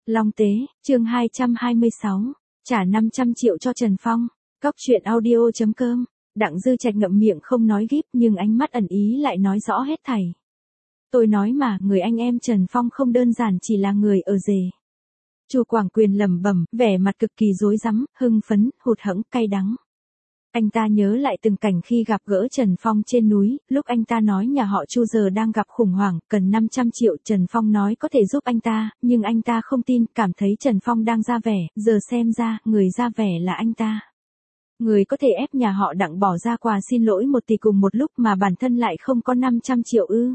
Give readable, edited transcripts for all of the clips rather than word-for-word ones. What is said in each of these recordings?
Long Tế, chương 226, trả 500 triệu cho Trần Phong. Cóc truyện audio.com. Đặng Dư Trạch ngậm miệng không nói gíp nhưng ánh mắt ẩn ý lại nói rõ hết thảy. Tôi nói mà, người anh em Trần Phong không đơn giản chỉ là người ở rể. Chu Quảng Quyền lẩm bẩm, vẻ mặt cực kỳ rối rắm, hưng phấn, hụt hẫng, cay đắng. Anh ta nhớ lại từng cảnh khi gặp gỡ Trần Phong trên núi, lúc anh ta nói nhà họ Chu giờ đang gặp khủng hoảng, cần 500 triệu, Trần Phong nói có thể giúp anh ta, nhưng anh ta không tin, cảm thấy Trần Phong đang ra vẻ, giờ xem ra, người ra vẻ là anh ta. Người có thể ép nhà họ Đặng bỏ ra quà xin lỗi 1 tỷ cùng một lúc mà bản thân lại không có 500 triệu ư.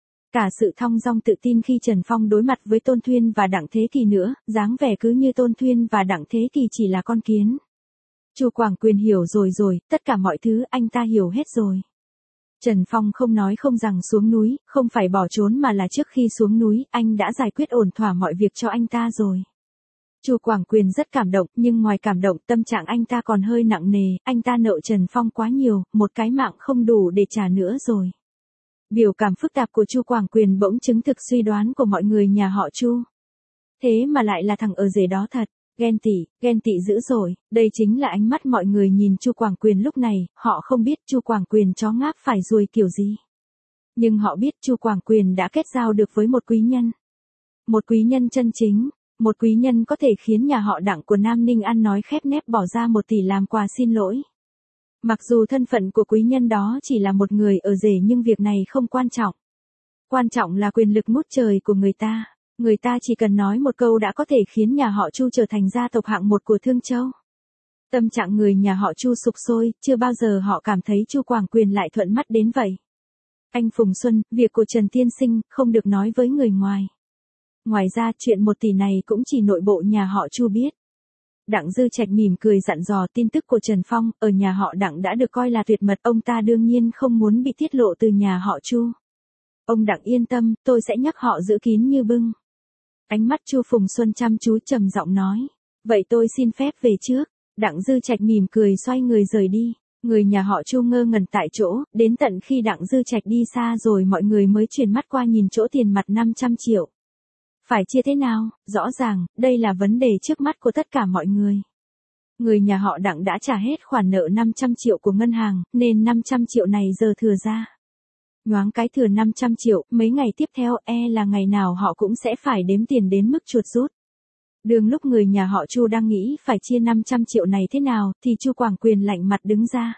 Cả sự thong dong tự tin khi Trần Phong đối mặt với Tôn Thuyên và Đặng Thế Kỳ nữa, dáng vẻ cứ như Tôn Thuyên và Đặng Thế Kỳ chỉ là con kiến. Chu Quảng Quyền hiểu rồi, tất cả mọi thứ anh ta hiểu hết rồi. Trần Phong không nói không rằng xuống núi, không phải bỏ trốn mà là trước khi xuống núi, anh đã giải quyết ổn thỏa mọi việc cho anh ta rồi. Chu Quảng Quyền rất cảm động, nhưng ngoài cảm động, tâm trạng anh ta còn hơi nặng nề, anh ta nợ Trần Phong quá nhiều, một cái mạng không đủ để trả nữa rồi. Biểu cảm phức tạp của Chu Quảng Quyền bỗng chứng thực suy đoán của mọi người nhà họ Chu. Thế mà lại là thằng ở rể đó thật. Ghen tị dữ rồi, đây chính là ánh mắt mọi người nhìn Chu Quảng Quyền lúc này, họ không biết Chu Quảng Quyền chó ngáp phải ruồi kiểu gì. Nhưng họ biết Chu Quảng Quyền đã kết giao được với một quý nhân. Một quý nhân chân chính, một quý nhân có thể khiến nhà họ Đặng của Nam Ninh ăn nói khép nép bỏ ra 1 tỷ làm quà xin lỗi. Mặc dù thân phận của quý nhân đó chỉ là một người ở rể nhưng việc này không quan trọng. Quan trọng là quyền lực ngút trời của người ta. Người ta chỉ cần nói một câu đã có thể khiến nhà họ Chu trở thành gia tộc hạng 1 của Thương Châu. Tâm trạng người nhà họ Chu sục sôi, chưa bao giờ họ cảm thấy Chu Quảng Quyền lại thuận mắt đến vậy. Anh Phùng Xuân, việc của Trần Tiên Sinh không được nói với người ngoài. Ngoài ra chuyện 1 tỷ này cũng chỉ nội bộ nhà họ Chu biết. Đặng Dư Trạch mỉm cười dặn dò tin tức của Trần Phong ở nhà họ Đặng đã được coi là tuyệt mật, ông ta đương nhiên không muốn bị tiết lộ từ nhà họ Chu. Ông Đặng yên tâm, tôi sẽ nhắc họ giữ kín như bưng. Ánh mắt Chu Phùng Xuân chăm chú trầm giọng nói. Vậy tôi xin phép về trước. Đặng Dư Trạch mỉm cười xoay người rời đi. Người nhà họ Chu ngơ ngẩn tại chỗ, đến tận khi Đặng Dư Trạch đi xa rồi mọi người mới chuyển mắt qua nhìn chỗ tiền mặt 500 triệu. Phải chia thế nào? Rõ ràng, đây là vấn đề trước mắt của tất cả mọi người. Người nhà họ Đặng đã trả hết khoản nợ 500 triệu của ngân hàng, nên 500 triệu này giờ thừa ra. Nhoáng cái thừa 500 triệu, mấy ngày tiếp theo là ngày nào họ cũng sẽ phải đếm tiền đến mức chuột rút. Đường lúc người nhà họ Chu đang nghĩ phải chia 500 triệu này thế nào, thì Chu Quảng Quyền lạnh mặt đứng ra.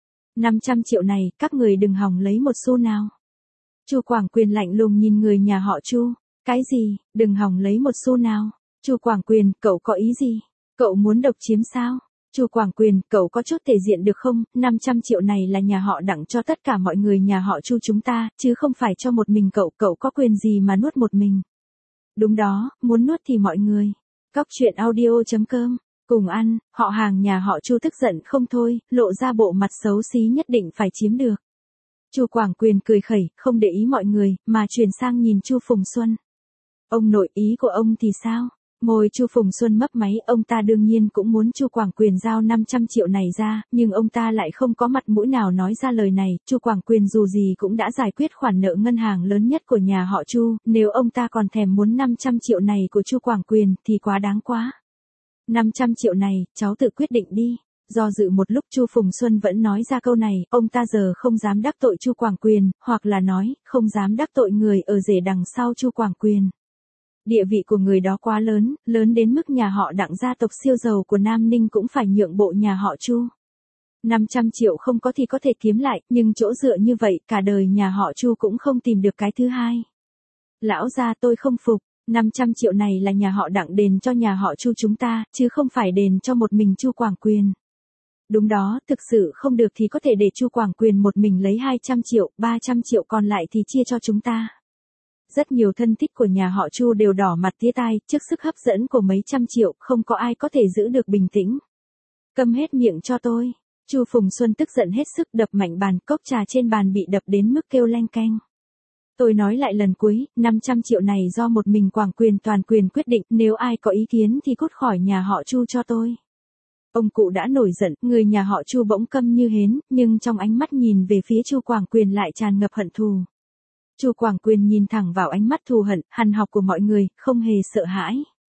500 triệu này, các người đừng hòng lấy một xu nào. Chu Quảng Quyền lạnh lùng nhìn người nhà họ Chu. Cái gì, đừng hòng lấy một xu nào. Chu Quảng Quyền, cậu có ý gì? Cậu muốn độc chiếm sao? Chu Quảng Quyền, cậu có chút thể diện được không? 500 triệu này là nhà họ Đặng cho tất cả mọi người nhà họ Chu chúng ta, chứ không phải cho một mình cậu có quyền gì mà nuốt một mình. Đúng đó, muốn nuốt thì mọi người. Cóc truyện audio.com, cùng ăn, họ hàng nhà họ Chu tức giận không thôi, lộ ra bộ mặt xấu xí nhất định phải chiếm được. Chu Quảng Quyền cười khẩy, không để ý mọi người, mà chuyển sang nhìn Chu Phùng Xuân. Ông nội, ý của ông thì sao? Môi Chu Phùng Xuân mấp máy, ông ta đương nhiên cũng muốn Chu Quảng Quyền giao 500 triệu này ra, nhưng ông ta lại không có mặt mũi nào nói ra lời này. Chu Quảng Quyền dù gì cũng đã giải quyết khoản nợ ngân hàng lớn nhất của nhà họ Chu, nếu ông ta còn thèm muốn 500 triệu này của Chu Quảng Quyền thì quá đáng quá. 500 triệu này, cháu tự quyết định đi. Do dự một lúc Chu Phùng Xuân vẫn nói ra câu này, ông ta giờ không dám đắc tội Chu Quảng Quyền, hoặc là nói, không dám đắc tội người ở rể đằng sau Chu Quảng Quyền. Địa vị của người đó quá lớn, lớn đến mức nhà họ Đặng gia tộc siêu giàu của Nam Ninh cũng phải nhượng bộ nhà họ Chu. 500 triệu không có thì có thể kiếm lại, nhưng chỗ dựa như vậy cả đời nhà họ Chu cũng không tìm được cái thứ hai. Lão gia tôi không phục, 500 triệu này là nhà họ Đặng đền cho nhà họ Chu chúng ta, chứ không phải đền cho một mình Chu Quảng Quyền. Đúng đó, thực sự không được thì có thể để Chu Quảng Quyền một mình lấy 200 triệu, 300 triệu còn lại thì chia cho chúng ta. Rất nhiều thân thích của nhà họ Chu đều đỏ mặt tía tai, trước sức hấp dẫn của mấy trăm triệu, không có ai có thể giữ được bình tĩnh. Câm hết miệng cho tôi. Chu Phùng Xuân tức giận hết sức đập mạnh bàn, cốc trà trên bàn bị đập đến mức kêu leng keng. Tôi nói lại lần cuối, 500 triệu này do một mình Quảng Quyền toàn quyền quyết định, nếu ai có ý kiến thì cút khỏi nhà họ Chu cho tôi. Ông cụ đã nổi giận, người nhà họ Chu bỗng câm như hến, nhưng trong ánh mắt nhìn về phía Chu Quảng Quyền lại tràn ngập hận thù. Chu Quảng Quyền nhìn thẳng vào ánh mắt thù hận, hằn học của mọi người, không hề sợ hãi.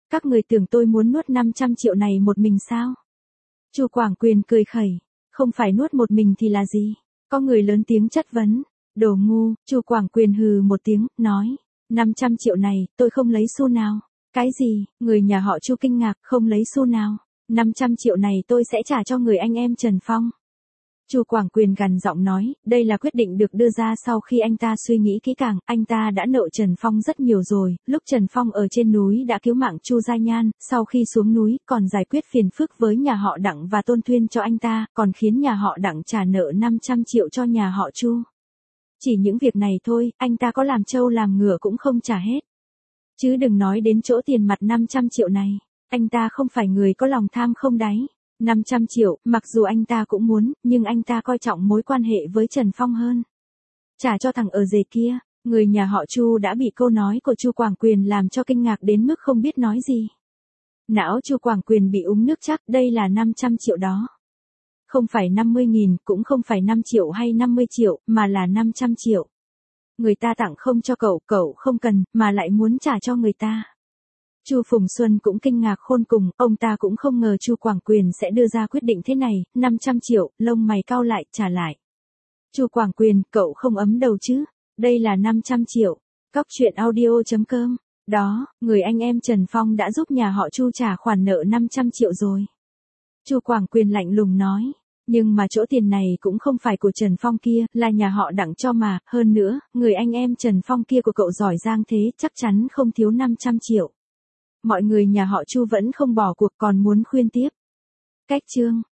Các người tưởng tôi muốn nuốt 500 triệu này một mình sao? Chu Quảng Quyền cười khẩy, không phải nuốt một mình thì là gì? Có người lớn tiếng chất vấn. Đồ ngu, Chu Quảng Quyền hừ một tiếng, nói, 500 triệu này, tôi không lấy xu nào. Cái gì? Người nhà họ Chu kinh ngạc, không lấy xu nào. 500 triệu này tôi sẽ trả cho người anh em Trần Phong. Chu Quảng Quyền gằn giọng nói, đây là quyết định được đưa ra sau khi anh ta suy nghĩ kỹ càng, anh ta đã nợ Trần Phong rất nhiều rồi, lúc Trần Phong ở trên núi đã cứu mạng Chu Gia Nhan, sau khi xuống núi còn giải quyết phiền phức với nhà họ Đặng và Tôn Thuyên cho anh ta, còn khiến nhà họ Đặng trả nợ 500 triệu cho nhà họ Chu. Chỉ những việc này thôi, anh ta có làm trâu làm ngựa cũng không trả hết. Chứ đừng nói đến chỗ tiền mặt 500 triệu này, anh ta không phải người có lòng tham không đáy. 500 triệu, mặc dù anh ta cũng muốn, nhưng anh ta coi trọng mối quan hệ với Trần Phong hơn. Trả cho thằng ở rể kia, người nhà họ Chu đã bị câu nói của Chu Quảng Quyền làm cho kinh ngạc đến mức không biết nói gì. Não Chu Quảng Quyền bị úng nước chắc, đây là 500 triệu đó. Không phải 50.000, cũng không phải 5 triệu hay 50 triệu, mà là 500 triệu. Người ta tặng không cho cậu không cần, mà lại muốn trả cho người ta. Chu Phùng Xuân cũng kinh ngạc khôn cùng, ông ta cũng không ngờ Chu Quảng Quyền sẽ đưa ra quyết định thế này, 500 triệu, lông mày cau lại, trả lại. Chu Quảng Quyền, cậu không ấm đầu chứ? Đây là 500 triệu. Cóc truyện audio.com. Đó, người anh em Trần Phong đã giúp nhà họ Chu trả khoản nợ 500 triệu rồi. Chu Quảng Quyền lạnh lùng nói. Nhưng mà chỗ tiền này cũng không phải của Trần Phong kia, là nhà họ Đặng cho mà, hơn nữa, người anh em Trần Phong kia của cậu giỏi giang thế, chắc chắn không thiếu 500 triệu. Mọi người nhà họ Chu vẫn không bỏ cuộc còn muốn khuyên tiếp. Cách chương